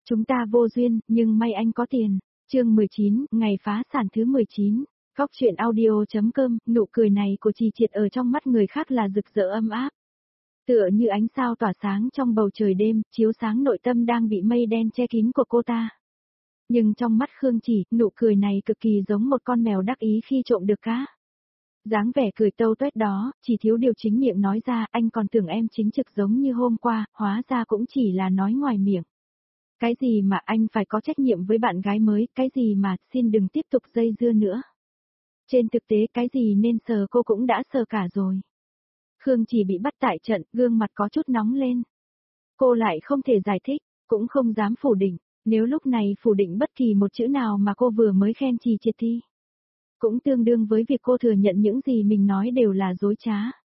Chúng ta vô duyên, nhưng may anh có tiền. Chương 19, ngày phá sản thứ 19. Góc truyện audio.com, nụ cười này của Trì Triệt ở trong mắt người khác là rực rỡ ấm áp. Tựa như ánh sao tỏa sáng trong bầu trời đêm, chiếu sáng nội tâm đang bị mây đen che kín của cô ta. Nhưng trong mắt Khương Chỉ, nụ cười này cực kỳ giống một con mèo đắc ý khi trộm được cá. Dáng vẻ cười tâu tuét đó, chỉ thiếu điều chính miệng nói ra, anh còn tưởng em chính trực giống như hôm qua, hóa ra cũng chỉ là nói ngoài miệng. Cái gì mà anh phải có trách nhiệm với bạn gái mới, cái gì mà, xin đừng tiếp tục dây dưa nữa. Trên thực tế cái gì nên sờ cô cũng đã sờ cả rồi. Khương Chỉ bị bắt tại trận, gương mặt có chút nóng lên. Cô lại không thể giải thích, cũng không dám phủ định, nếu lúc này phủ định bất kỳ một chữ nào mà cô vừa mới khen Trì Triệt thì cũng tương đương với việc cô thừa nhận những gì mình nói đều là dối trá.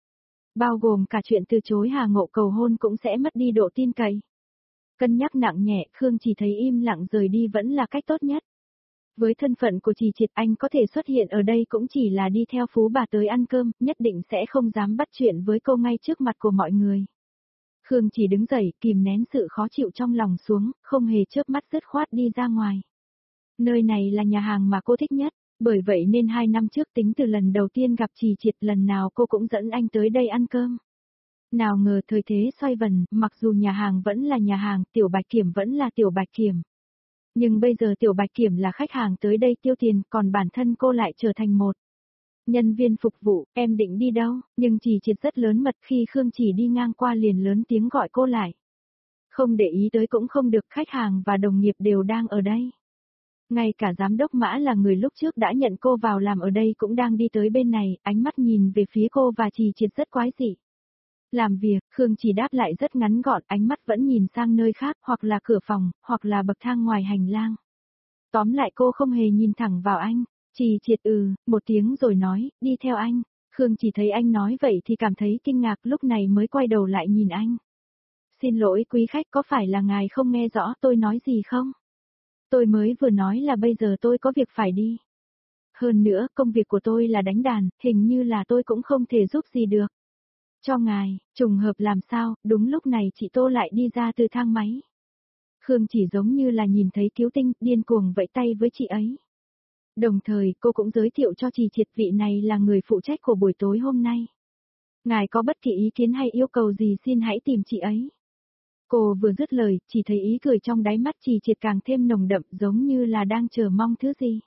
Bao gồm cả chuyện từ chối Hà Ngộ cầu hôn cũng sẽ mất đi độ tin cậy. Cân nhắc nặng nhẹ, Khương chỉ thấy im lặng rời đi vẫn là cách tốt nhất. Với thân phận của Trì Triệt anh có thể xuất hiện ở đây cũng chỉ là đi theo phú bà tới ăn cơm, nhất định sẽ không dám bắt chuyện với cô ngay trước mặt của mọi người. Khương chỉ đứng dậy, kìm nén sự khó chịu trong lòng xuống, không hề chớp mắt dứt khoát đi ra ngoài. Nơi này là nhà hàng mà cô thích nhất, bởi vậy nên 2 năm trước tính từ lần đầu tiên gặp Trì Triệt lần nào cô cũng dẫn anh tới đây ăn cơm. Nào ngờ thời thế xoay vần, mặc dù nhà hàng vẫn là nhà hàng, Tiểu Bạch Kiểm vẫn là Tiểu Bạch Kiểm. Nhưng bây giờ Tiểu Bạch Kiểm là khách hàng tới đây tiêu tiền, còn bản thân cô lại trở thành một nhân viên phục vụ. Em định đi đâu? Nhưng Trì Triệt rất lớn mật, khi Khương Chỉ đi ngang qua liền lớn tiếng gọi cô lại. Không để ý tới cũng không được, khách hàng và đồng nghiệp đều đang ở đây. Ngay cả giám đốc Mã là người lúc trước đã nhận cô vào làm ở đây cũng đang đi tới bên này, ánh mắt nhìn về phía cô và Trì Triệt rất quái dị. Làm việc, Khương chỉ đáp lại rất ngắn gọn, ánh mắt vẫn nhìn sang nơi khác, hoặc là cửa phòng, hoặc là bậc thang ngoài hành lang. Tóm lại cô không hề nhìn thẳng vào anh. Trì Triệt một tiếng rồi nói, đi theo anh. Khương chỉ thấy anh nói vậy thì cảm thấy kinh ngạc, lúc này mới quay đầu lại nhìn anh. Xin lỗi quý khách, có phải là ngài không nghe rõ tôi nói gì không? Tôi mới vừa nói là bây giờ tôi có việc phải đi. Hơn nữa, công việc của tôi là đánh đàn, hình như là tôi cũng không thể giúp gì được. Cho ngài, trùng hợp làm sao, đúng lúc này chị Tô lại đi ra từ thang máy. Khương chỉ giống như là nhìn thấy cứu tinh, điên cuồng vẫy tay với chị ấy. Đồng thời, cô cũng giới thiệu cho Trì Triệt vị này là người phụ trách của buổi tối hôm nay. Ngài có bất kỳ ý kiến hay yêu cầu gì xin hãy tìm chị ấy. Cô vừa dứt lời, chỉ thấy ý cười trong đáy mắt Trì Triệt càng thêm nồng đậm, giống như là đang chờ mong thứ gì.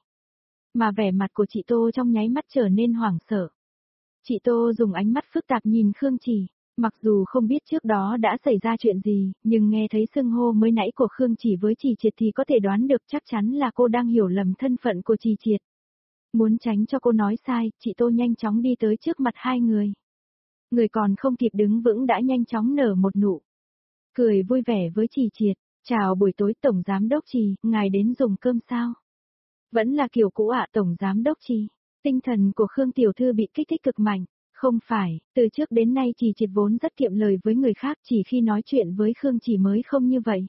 Mà vẻ mặt của chị Tô trong nháy mắt trở nên hoảng sợ. Chị Tô dùng ánh mắt phức tạp nhìn Khương Chỉ, mặc dù không biết trước đó đã xảy ra chuyện gì, nhưng nghe thấy xưng hô mới nãy của Khương Chỉ với Trì Triệt thì có thể đoán được chắc chắn là cô đang hiểu lầm thân phận của Trì Triệt. Muốn tránh cho cô nói sai, chị Tô nhanh chóng đi tới trước mặt hai người. Người còn không kịp đứng vững đã nhanh chóng nở một nụ cười vui vẻ với Trì Triệt. Chào buổi tối Tổng Giám Đốc Trì, ngài đến dùng cơm sao? Vẫn là kiểu cũ ạ Tổng Giám Đốc Trì. Tinh thần của Khương Tiểu Thư bị kích thích cực mạnh. Không phải, từ trước đến nay Trì Triệt vốn rất kiệm lời với người khác, chỉ khi nói chuyện với Khương Chỉ mới không như vậy.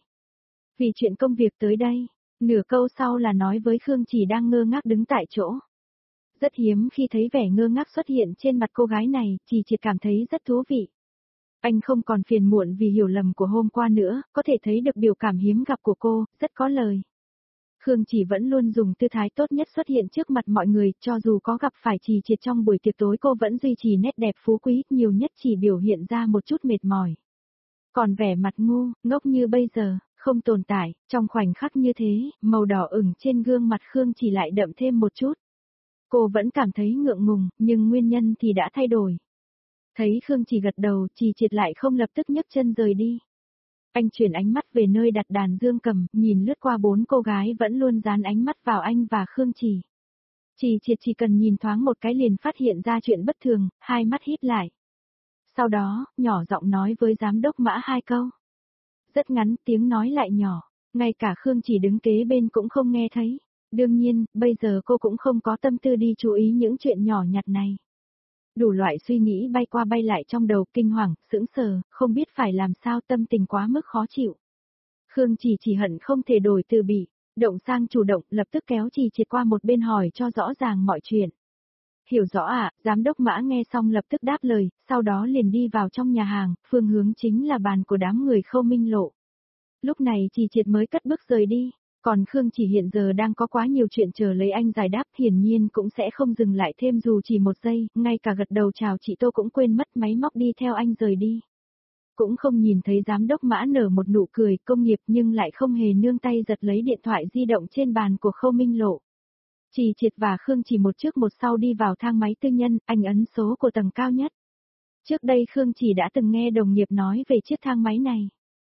Vì chuyện công việc tới đây, nửa câu sau là nói với Khương Chỉ đang ngơ ngác đứng tại chỗ. Rất hiếm khi thấy vẻ ngơ ngác xuất hiện trên mặt cô gái này, Trì Triệt cảm thấy rất thú vị. Anh không còn phiền muộn vì hiểu lầm của hôm qua nữa, có thể thấy được biểu cảm hiếm gặp của cô, rất có lời. Khương Chỉ vẫn luôn dùng tư thái tốt nhất xuất hiện trước mặt mọi người, cho dù có gặp phải Trì Triệt trong buổi tiệc tối cô vẫn duy trì nét đẹp phú quý, nhiều nhất chỉ biểu hiện ra một chút mệt mỏi. Còn vẻ mặt ngu, ngốc như bây giờ, không tồn tại, trong khoảnh khắc như thế, màu đỏ ửng trên gương mặt Khương Chỉ lại đậm thêm một chút. Cô vẫn cảm thấy ngượng ngùng, nhưng nguyên nhân thì đã thay đổi. Thấy Khương Chỉ gật đầu, Trì Triệt lại không lập tức nhấc chân rời đi. Anh chuyển ánh mắt về nơi đặt đàn dương cầm, nhìn lướt qua 4 cô gái vẫn luôn dán ánh mắt vào anh và Khương Chỉ. Trì Triệt chỉ cần nhìn thoáng một cái liền phát hiện ra chuyện bất thường, hai mắt híp lại. Sau đó, nhỏ giọng nói với giám đốc Mã 2 câu. Rất ngắn, tiếng nói lại nhỏ, ngay cả Khương Chỉ đứng kế bên cũng không nghe thấy. Đương nhiên, bây giờ cô cũng không có tâm tư đi chú ý những chuyện nhỏ nhặt này. Đủ loại suy nghĩ bay qua bay lại trong đầu, kinh hoàng, sững sờ, không biết phải làm sao, tâm tình quá mức khó chịu. Khương chỉ hận không thể đổi từ bị động sang chủ động, lập tức kéo Trì Triệt qua một bên hỏi cho rõ ràng mọi chuyện. Hiểu rõ ạ, giám đốc Mã nghe xong lập tức đáp lời, sau đó liền đi vào trong nhà hàng, phương hướng chính là bàn của đám người Khâu Minh Lộ. Lúc này Trì Triệt mới cất bước rời đi, còn Khương Chỉ hiện giờ đang có quá nhiều chuyện chờ lấy anh giải đáp, hiển nhiên cũng sẽ không dừng lại thêm dù chỉ một giây, ngay cả gật đầu chào chị Tô cũng quên mất, máy móc đi theo anh rời đi. Cũng không nhìn thấy giám đốc Mã nở một nụ cười công nghiệp nhưng lại không hề nương tay giật lấy điện thoại di động trên bàn của Khâu Minh Lộ. Trì Triệt và Khương Chỉ một trước một sau đi vào thang máy tư nhân, anh ấn số của tầng cao nhất. Trước đây Khương Chỉ đã từng nghe đồng nghiệp nói về chiếc thang máy này.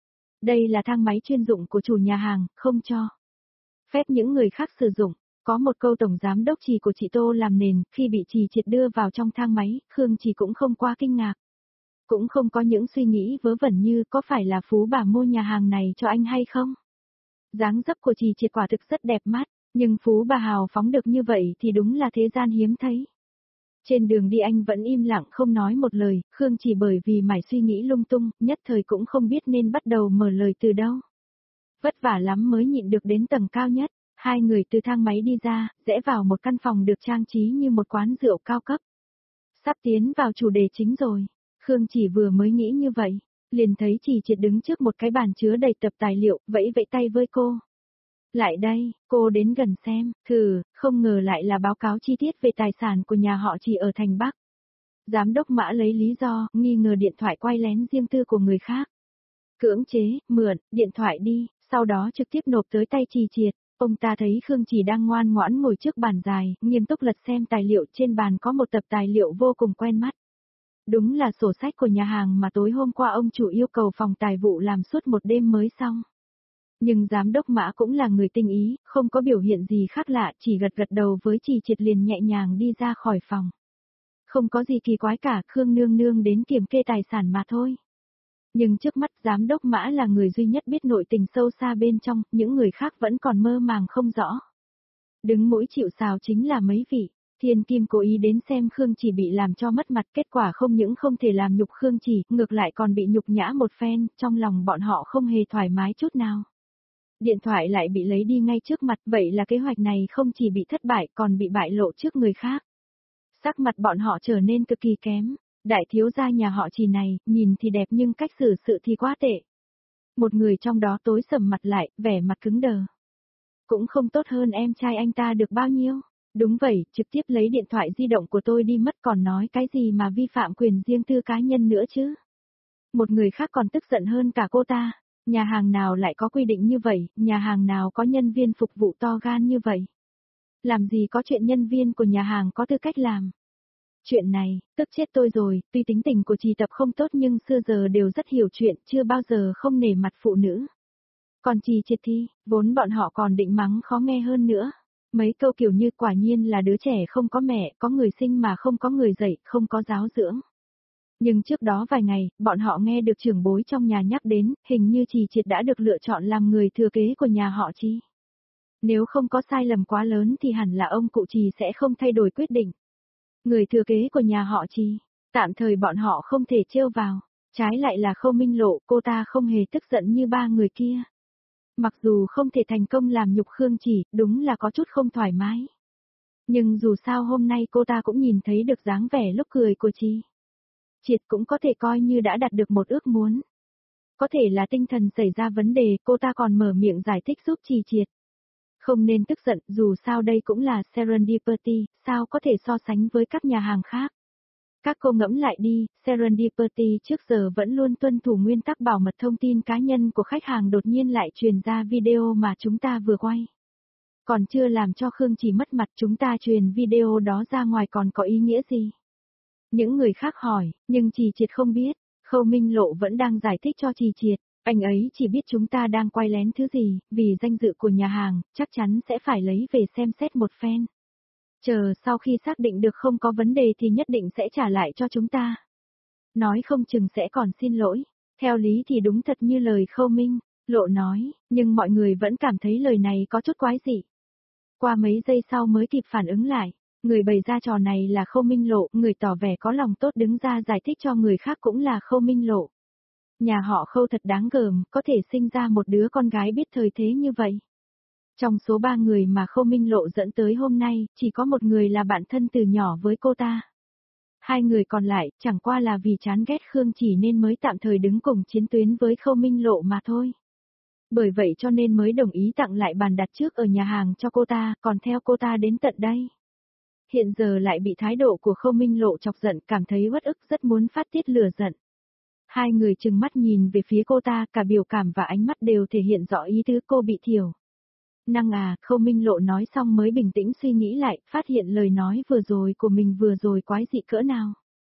Đây là thang máy chuyên dụng của chủ nhà hàng, không cho phép những người khác sử dụng. Có một câu tổng giám đốc Trì của chị Tô làm nền, khi bị Trì Triệt đưa vào trong thang máy, Khương Chỉ cũng không quá kinh ngạc. Cũng không có những suy nghĩ vớ vẩn như có phải là Phú bà mua nhà hàng này cho anh hay không. Dáng dấp của Trì Triệt quả thực rất đẹp mắt, nhưng Phú bà hào phóng được như vậy thì đúng là thế gian hiếm thấy. Trên đường đi anh vẫn im lặng không nói một lời, Khương chỉ bởi vì mải suy nghĩ lung tung, nhất thời cũng không biết nên bắt đầu mở lời từ đâu. Vất vả lắm mới nhịn được đến tầng cao nhất, hai người từ thang máy đi ra, rẽ vào một căn phòng được trang trí như một quán rượu cao cấp. Sắp tiến vào chủ đề chính rồi, Khương chỉ vừa mới nghĩ như vậy, liền thấy Trì Triệt đứng trước một cái bàn chứa đầy tập tài liệu, vẫy vẫy tay với cô. Lại đây, cô đến gần xem, không ngờ lại là báo cáo chi tiết về tài sản của nhà họ Trì ở thành Bắc. Giám đốc Mã lấy lý do, nghi ngờ điện thoại quay lén riêng tư của người khác. Cưỡng chế, mượn, điện thoại đi, sau đó trực tiếp nộp tới tay Trì Triệt. Ông ta thấy Khương Chỉ đang ngoan ngoãn ngồi trước bàn dài, nghiêm túc lật xem tài liệu, trên bàn có một tập tài liệu vô cùng quen mắt. Đúng là sổ sách của nhà hàng mà tối hôm qua ông chủ yêu cầu phòng tài vụ làm suốt một đêm mới xong. Nhưng giám đốc Mã cũng là người tinh ý, không có biểu hiện gì khác lạ, chỉ gật gật đầu với Trì Triệt liền nhẹ nhàng đi ra khỏi phòng. Không có gì kỳ quái cả, Khương nương nương đến kiểm kê tài sản mà thôi. Nhưng trước mắt giám đốc Mã là người duy nhất biết nội tình sâu xa bên trong, những người khác vẫn còn mơ màng không rõ. Đứng mũi chịu sào chính là mấy vị. Thiên Kim cố ý đến xem Khương Chỉ bị làm cho mất mặt, kết quả không những không thể làm nhục Khương Chỉ, ngược lại còn bị nhục nhã một phen, trong lòng bọn họ không hề thoải mái chút nào. Điện thoại lại bị lấy đi ngay trước mặt, vậy là kế hoạch này không chỉ bị thất bại còn bị bại lộ trước người khác. Sắc mặt bọn họ trở nên cực kỳ kém, đại thiếu gia nhà họ Trì này, nhìn thì đẹp nhưng cách xử sự thì quá tệ. Một người trong đó tối sầm mặt lại, vẻ mặt cứng đờ. Cũng không tốt hơn em trai anh ta được bao nhiêu. Đúng vậy, trực tiếp lấy điện thoại di động của tôi đi mất còn nói cái gì mà vi phạm quyền riêng tư cá nhân nữa chứ. Một người khác còn tức giận hơn cả cô ta. Nhà hàng nào lại có quy định như vậy, nhà hàng nào có nhân viên phục vụ to gan như vậy. Làm gì có chuyện nhân viên của nhà hàng có tư cách làm. Chuyện này, tức chết tôi rồi, tuy tính tình của Trì Tập không tốt nhưng xưa giờ đều rất hiểu chuyện, chưa bao giờ không nể mặt phụ nữ. Còn Trì Triệt thì, vốn bọn họ còn định mắng khó nghe hơn nữa. Mấy câu kiểu như quả nhiên là đứa trẻ không có mẹ, có người sinh mà không có người dạy, không có giáo dưỡng. Nhưng trước đó vài ngày, bọn họ nghe được trưởng bối trong nhà nhắc đến, hình như Trì Triệt đã được lựa chọn làm người thừa kế của nhà họ Trì. Nếu không có sai lầm quá lớn thì hẳn là ông cụ Trì sẽ không thay đổi quyết định. Người thừa kế của nhà họ Trì, tạm thời bọn họ không thể trêu vào, trái lại là Khâu Minh Lộ, cô ta không hề tức giận như ba người kia. Mặc dù không thể thành công làm nhục Khương Chỉ, đúng là có chút không thoải mái. Nhưng dù sao hôm nay cô ta cũng nhìn thấy được dáng vẻ lúc cười của Trì Triệt, cũng có thể coi như đã đạt được một ước muốn. Có thể là tinh thần xảy ra vấn đề, cô ta còn mở miệng giải thích giúp Trì Triệt. Không nên tức giận, dù sao đây cũng là Serendipity, sao có thể so sánh với các nhà hàng khác. Các cô ngẫm lại đi, Serendipity trước giờ vẫn luôn tuân thủ nguyên tắc bảo mật thông tin cá nhân của khách hàng, đột nhiên lại truyền ra video mà chúng ta vừa quay. Còn chưa làm cho Khương Chỉ mất mặt, chúng ta truyền video đó ra ngoài còn có ý nghĩa gì? Những người khác hỏi, nhưng Trì Triệt không biết, Khâu Minh Lộ vẫn đang giải thích cho Trì Triệt. Anh ấy chỉ biết chúng ta đang quay lén thứ gì, vì danh dự của nhà hàng, chắc chắn sẽ phải lấy về xem xét một phen. Chờ sau khi xác định được không có vấn đề thì nhất định sẽ trả lại cho chúng ta. Nói không chừng sẽ còn xin lỗi. Theo lý thì đúng thật như lời Khâu Minh Lộ nói, nhưng mọi người vẫn cảm thấy lời này có chút quái dị. Qua mấy giây sau mới kịp phản ứng lại, người bày ra trò này là Khâu Minh Lộ, người tỏ vẻ có lòng tốt đứng ra giải thích cho người khác cũng là Khâu Minh Lộ. Nhà họ Khâu thật đáng gờm, có thể sinh ra một đứa con gái biết thời thế như vậy. Trong số 3 người mà Khâu Minh Lộ dẫn tới hôm nay, chỉ có một người là bạn thân từ nhỏ với cô ta. 2 người còn lại, chẳng qua là vì chán ghét Khương Chỉ nên mới tạm thời đứng cùng chiến tuyến với Khâu Minh Lộ mà thôi. Bởi vậy cho nên mới đồng ý tặng lại bàn đặt trước ở nhà hàng cho cô ta, còn theo cô ta đến tận đây. Hiện giờ lại bị thái độ của Khâu Minh Lộ chọc giận, cảm thấy uất ức, rất muốn phát tiết lửa giận. Hai người trừng mắt nhìn về phía cô ta, cả biểu cảm và ánh mắt đều thể hiện rõ ý tứ cô bị thiểu năng à. Khâu Minh Lộ nói xong mới bình tĩnh suy nghĩ lại, phát hiện lời nói vừa rồi của mình vừa rồi quái dị cỡ nào.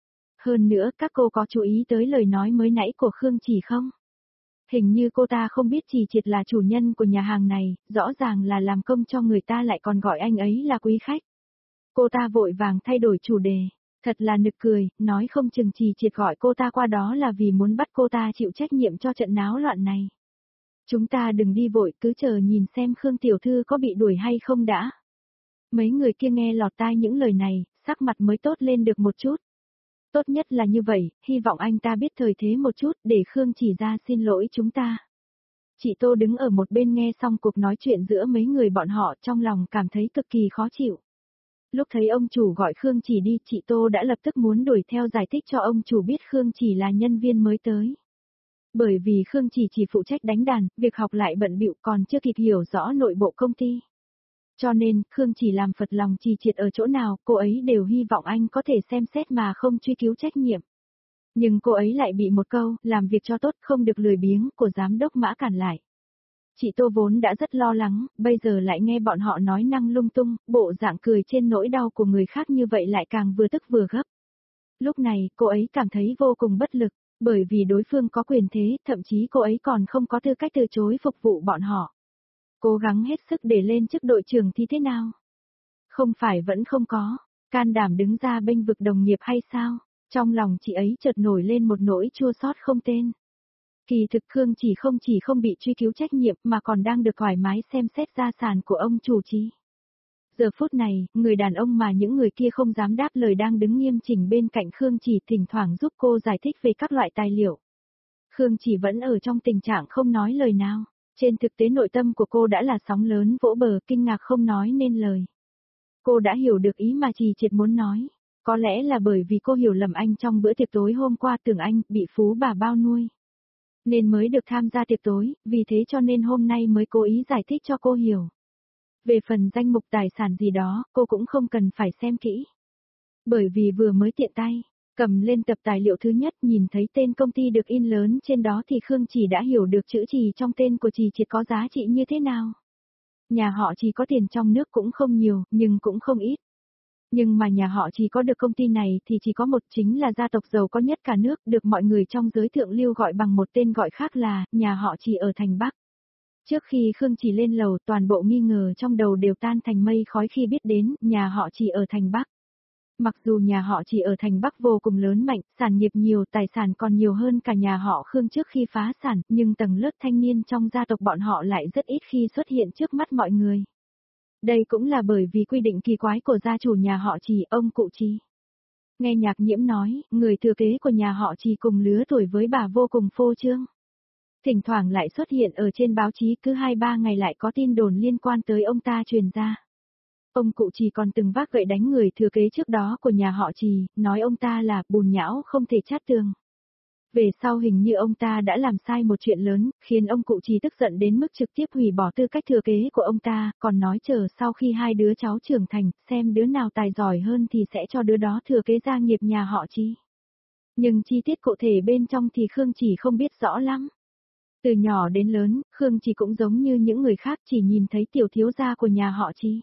Hơn nữa, các cô có chú ý tới lời nói mới nãy của Khương Chỉ không? Hình như cô ta không biết Chỉ Triệt là chủ nhân của nhà hàng này, rõ ràng là làm công cho người ta lại còn gọi anh ấy là quý khách. Cô ta vội vàng thay đổi chủ đề. Thật là nực cười, nói không chừng Chỉ Triệt gọi cô ta qua đó là vì muốn bắt cô ta chịu trách nhiệm cho trận náo loạn này. Chúng ta đừng đi vội, cứ chờ nhìn xem Khương tiểu thư có bị đuổi hay không đã. Mấy người kia nghe lọt tai những lời này, sắc mặt mới tốt lên được một chút. Tốt nhất là như vậy, hy vọng anh ta biết thời thế một chút để Khương Chỉ ra xin lỗi chúng ta. Chị Tô đứng ở một bên nghe xong cuộc nói chuyện giữa mấy người bọn họ, trong lòng cảm thấy cực kỳ khó chịu. Lúc thấy ông chủ gọi Khương Chỉ đi, chị Tô đã lập tức muốn đuổi theo giải thích cho ông chủ biết Khương Chỉ là nhân viên mới tới. Bởi vì Khương chỉ phụ trách đánh đàn, việc học lại bận bịu, còn chưa kịp hiểu rõ nội bộ công ty. Cho nên, Khương Chỉ làm phật lòng Chỉ Triệt ở chỗ nào, cô ấy đều hy vọng anh có thể xem xét mà không truy cứu trách nhiệm. Nhưng cô ấy lại bị một câu, làm việc cho tốt không được lười biếng, của giám đốc Mã cản lại. Chị Tô vốn đã rất lo lắng, bây giờ lại nghe bọn họ nói năng lung tung, bộ dạng cười trên nỗi đau của người khác như vậy lại càng vừa tức vừa gấp. Lúc này, cô ấy cảm thấy vô cùng bất lực, bởi vì đối phương có quyền thế, thậm chí cô ấy còn không có tư cách từ chối phục vụ bọn họ. Cố gắng hết sức để lên chức đội trưởng thì thế nào? Không phải vẫn không có, can đảm đứng ra bênh vực đồng nghiệp hay sao? Trong lòng chị ấy chợt nổi lên một nỗi chua xót không tên. Kỳ thực Khương chỉ không bị truy cứu trách nhiệm mà còn đang được thoải mái xem xét gia sản của ông chủ trí. Giờ phút này, người đàn ông mà những người kia không dám đáp lời đang đứng nghiêm chỉnh bên cạnh Khương Chỉ, thỉnh thoảng giúp cô giải thích về các loại tài liệu. Khương Chỉ vẫn ở trong tình trạng không nói lời nào. Trên thực tế nội tâm của cô đã là sóng lớn vỗ bờ, kinh ngạc không nói nên lời. Cô đã hiểu được ý mà Chỉ Triệt muốn nói. Có lẽ là bởi vì cô hiểu lầm anh trong bữa tiệc tối hôm qua, tưởng anh bị phú bà bao nuôi. Nên mới được tham gia tiệc tối, vì thế cho nên hôm nay mới cố ý giải thích cho cô hiểu. Về phần danh mục tài sản gì đó, cô cũng không cần phải xem kỹ. Bởi vì vừa mới tiện tay, cầm lên tập tài liệu thứ nhất, nhìn thấy tên công ty được in lớn trên đó thì Khương Chỉ đã hiểu được chữ Chỉ trong tên của Chỉ Triệt có giá trị như thế nào. Nhà họ Chỉ có tiền trong nước cũng không nhiều, nhưng cũng không ít. Nhưng mà nhà họ Chỉ có được công ty này thì chỉ có một, chính là gia tộc giàu có nhất cả nước, được mọi người trong giới thượng lưu gọi bằng một tên gọi khác là nhà họ Chỉ ở thành Bắc. Trước khi Khương Chỉ lên lầu, toàn bộ nghi ngờ trong đầu đều tan thành mây khói khi biết đến nhà họ Chỉ ở thành Bắc. Mặc dù nhà họ Chỉ ở thành Bắc vô cùng lớn mạnh, sản nghiệp nhiều, tài sản còn nhiều hơn cả nhà họ Khương trước khi phá sản, nhưng tầng lớp thanh niên trong gia tộc bọn họ lại rất ít khi xuất hiện trước mắt mọi người. Đây cũng là bởi vì quy định kỳ quái của gia chủ nhà họ Chỉ, ông cụ Chỉ. Nghe Nhạc Nhiễm nói, người thừa kế của nhà họ Chỉ cùng lứa tuổi với bà vô cùng phô trương. Thỉnh thoảng lại xuất hiện ở trên báo chí, cứ 2-3 ngày lại có tin đồn liên quan tới ông ta truyền ra. Ông cụ Chỉ còn từng vác gậy đánh người thừa kế trước đó của nhà họ Chỉ, nói ông ta là bùn nhão không thể chát tường. Về sau hình như ông ta đã làm sai một chuyện lớn, khiến ông cụ Chỉ tức giận đến mức trực tiếp hủy bỏ tư cách thừa kế của ông ta, còn nói chờ sau khi hai đứa cháu trưởng thành, xem đứa nào tài giỏi hơn thì sẽ cho đứa đó thừa kế gia nghiệp nhà họ Chỉ. Nhưng chi tiết cụ thể bên trong thì Khương Chỉ không biết rõ lắm. Từ nhỏ đến lớn, Khương Chỉ cũng giống như những người khác, chỉ nhìn thấy tiểu thiếu gia của nhà họ Chỉ.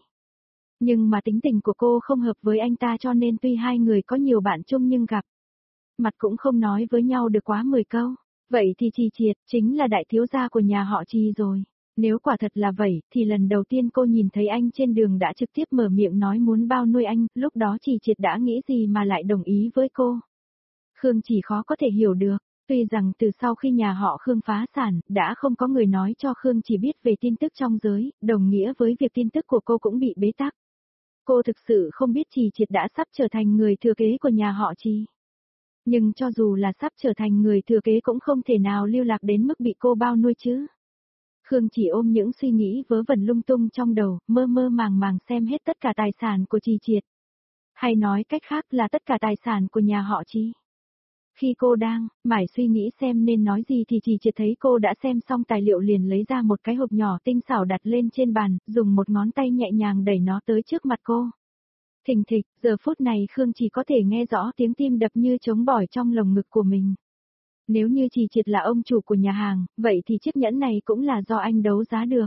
Nhưng mà tính tình của cô không hợp với anh ta, cho nên tuy hai người có nhiều bạn chung nhưng gặp mặt cũng không nói với nhau được quá 10 câu. Vậy thì Chỉ Triệt chính là đại thiếu gia của nhà họ Chỉ rồi. Nếu quả thật là vậy, thì lần đầu tiên cô nhìn thấy anh trên đường đã trực tiếp mở miệng nói muốn bao nuôi anh, lúc đó Chỉ Triệt đã nghĩ gì mà lại đồng ý với cô. Khương Chỉ khó có thể hiểu được. Tuy rằng từ sau khi nhà họ Khương phá sản, đã không có người nói cho Khương Chỉ biết về tin tức trong giới, đồng nghĩa với việc tin tức của cô cũng bị bế tắc. Cô thực sự không biết Chỉ Triệt đã sắp trở thành người thừa kế của nhà họ Chỉ. Nhưng cho dù là sắp trở thành người thừa kế cũng không thể nào lưu lạc đến mức bị cô bao nuôi chứ. Khương Chỉ ôm những suy nghĩ vớ vẩn lung tung trong đầu, mơ mơ màng màng xem hết tất cả tài sản của Chỉ Triệt. Hay nói cách khác là tất cả tài sản của nhà họ Chỉ. Khi cô đang mải suy nghĩ xem nên nói gì thì chỉ triệt thấy cô đã xem xong tài liệu liền lấy ra một cái hộp nhỏ tinh xảo đặt lên trên bàn, dùng một ngón tay nhẹ nhàng đẩy nó tới trước mặt cô. Thình thịch, giờ phút này Khương chỉ có thể nghe rõ tiếng tim đập như trống bỏi trong lồng ngực của mình. Nếu như chỉ triệt là ông chủ của nhà hàng, vậy thì chiếc nhẫn này cũng là do anh đấu giá được.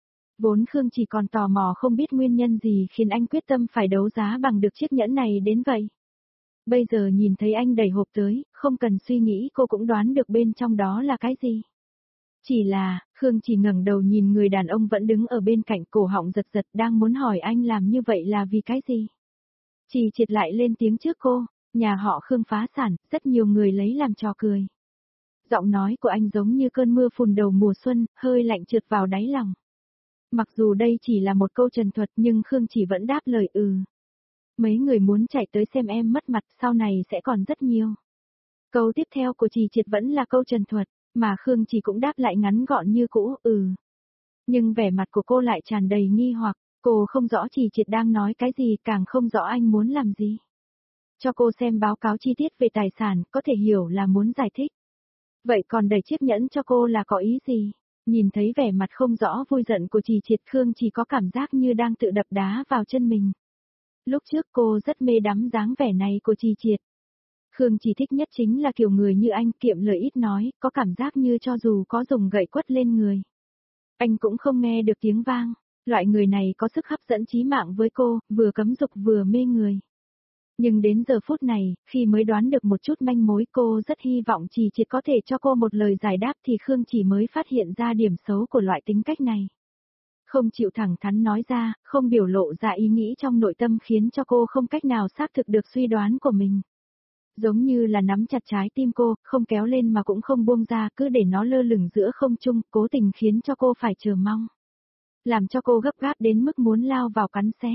Vốn Khương chỉ còn tò mò không biết nguyên nhân gì khiến anh quyết tâm phải đấu giá bằng được chiếc nhẫn này đến vậy. Bây giờ nhìn thấy anh đẩy hộp tới, không cần suy nghĩ cô cũng đoán được bên trong đó là cái gì. Chỉ là, Khương chỉ ngẩng đầu nhìn người đàn ông vẫn đứng ở bên cạnh, cổ họng giật giật đang muốn hỏi anh làm như vậy là vì cái gì. Chỉ triệt lại lên tiếng trước cô, nhà họ Khương phá sản, rất nhiều người lấy làm trò cười. Giọng nói của anh giống như cơn mưa phùn đầu mùa xuân, hơi lạnh trượt vào đáy lòng. Mặc dù đây chỉ là một câu trần thuật nhưng Khương chỉ vẫn đáp lời ừ. Mấy người muốn chạy tới xem em mất mặt, sau này sẽ còn rất nhiều. Câu tiếp theo của Trì Triệt vẫn là câu trần thuật, mà Khương chỉ cũng đáp lại ngắn gọn như cũ, ừ. Nhưng vẻ mặt của cô lại tràn đầy nghi hoặc, cô không rõ Trì Triệt đang nói cái gì, càng không rõ anh muốn làm gì. Cho cô xem báo cáo chi tiết về tài sản, có thể hiểu là muốn giải thích. Vậy còn đẩy chiếc nhẫn cho cô là có ý gì? Nhìn thấy vẻ mặt không rõ vui giận của Trì Triệt, Khương chỉ có cảm giác như đang tự đập đá vào chân mình. Lúc trước cô rất mê đắm dáng vẻ này của Trì Triệt. Khương chỉ thích nhất chính là kiểu người như anh, kiệm lời ít nói, có cảm giác như cho dù có dùng gậy quất lên người. Anh cũng không nghe được tiếng vang. Loại người này có sức hấp dẫn chí mạng với cô, vừa cấm dục vừa mê người. Nhưng đến giờ phút này, khi mới đoán được một chút manh mối, cô rất hy vọng Trì Triệt có thể cho cô một lời giải đáp, thì Khương chỉ mới phát hiện ra điểm xấu của loại tính cách này. Không chịu thẳng thắn nói ra, không biểu lộ ra ý nghĩ trong nội tâm khiến cho cô không cách nào xác thực được suy đoán của mình. Giống như là nắm chặt trái tim cô, không kéo lên mà cũng không buông ra, cứ để nó lơ lửng giữa không trung, cố tình khiến cho cô phải chờ mong. Làm cho cô gấp gáp đến mức muốn lao vào cắn xé.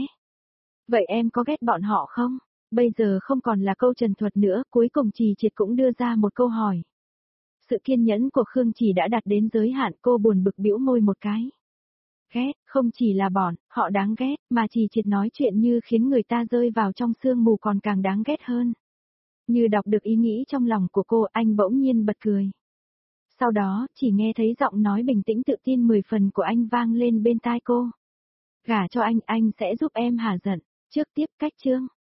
Vậy em có ghét bọn họ không? Bây giờ không còn là câu trần thuật nữa, cuối cùng Trì Triệt cũng đưa ra một câu hỏi. Sự kiên nhẫn của Khương chỉ đã đạt đến giới hạn, cô buồn bực bĩu môi một cái. Ghét, không chỉ là bọn, họ đáng ghét, mà Trì Triệt nói chuyện như khiến người ta rơi vào trong sương mù còn càng đáng ghét hơn. Như đọc được ý nghĩ trong lòng của cô, anh bỗng nhiên bật cười. Sau đó, chỉ nghe thấy giọng nói bình tĩnh tự tin 10 phần của anh vang lên bên tai cô. Gả cho anh sẽ giúp em hả giận. Trước tiếp cách chương.